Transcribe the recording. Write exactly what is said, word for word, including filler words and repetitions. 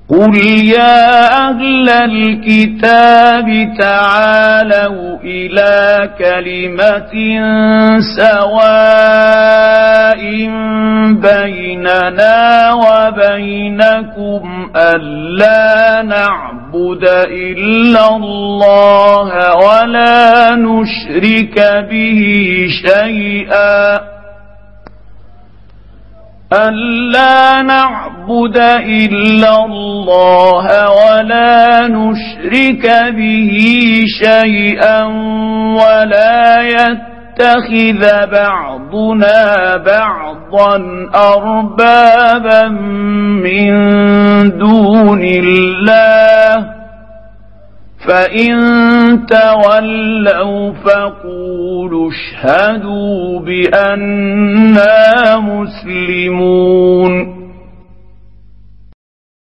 قل يا أهل الكتاب تعالوا إلى كلمة سواء بيننا وبينكم ألا نعبد إلا الله ولا نشرك به شيئا ألا نعبد إلا الله ولا نشرك به شيئا ولا يتخذ بعضنا بعضا أربابا من دون الله فإن تولوا فقولوا اشهدوا بأننا مسلمون